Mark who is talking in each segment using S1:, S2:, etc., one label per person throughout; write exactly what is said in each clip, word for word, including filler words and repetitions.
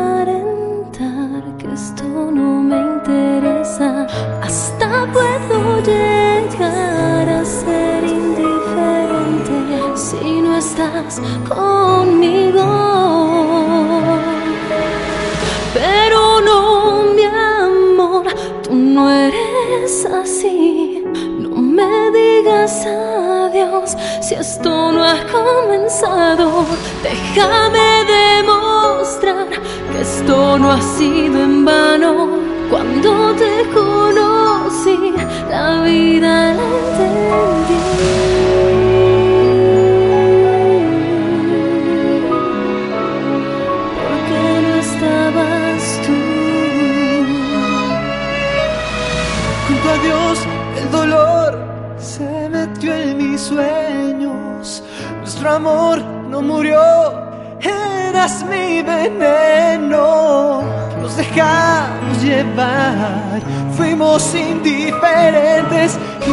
S1: aparentar que esto no me interesa. Hasta puedo llegar a ser indiferente si no estás conmigo. Pero no, mi amor, tú no eres así. No me digas adiós si esto no ha comenzado. Déjame demostrar que esto no ha sido en vano. Cuando te conocí, la vida la entendí. Porque no estabas tú.
S2: Junto a Dios, el dolor se metió en mis sueños. Nuestro amor no murió, eras mi veneno. Nos dejamos llevar, fuimos indiferentes y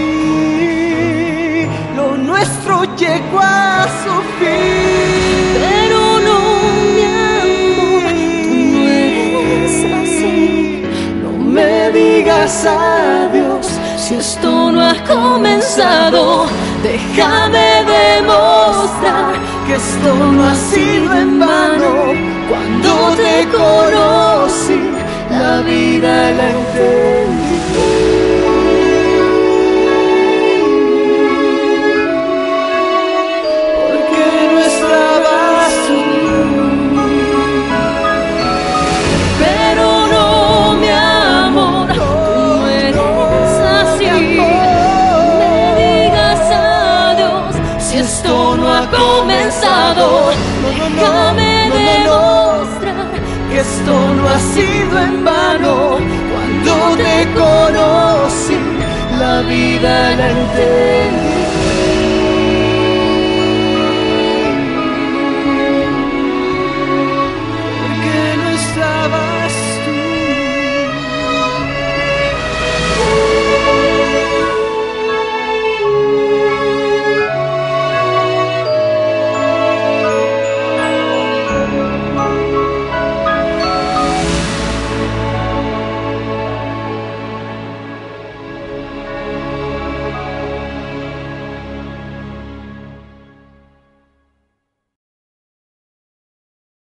S2: lo nuestro llegó a su fin.
S1: Pero no, mi amor, tú no eres así.
S2: No me digas adiós
S1: Si esto no ha comenzado, déjame demostrar
S2: que esto no ha sido en vano. Cuando te conocí, la vida la entendí. Porque no estabas tú.
S1: Pero no, mi amor, tú no eres así. No me digas adiós si esto no ha comenzado. Déjame demostrar
S2: que esto no ha sido en vano. Cuando te conocí, la vida la entendí.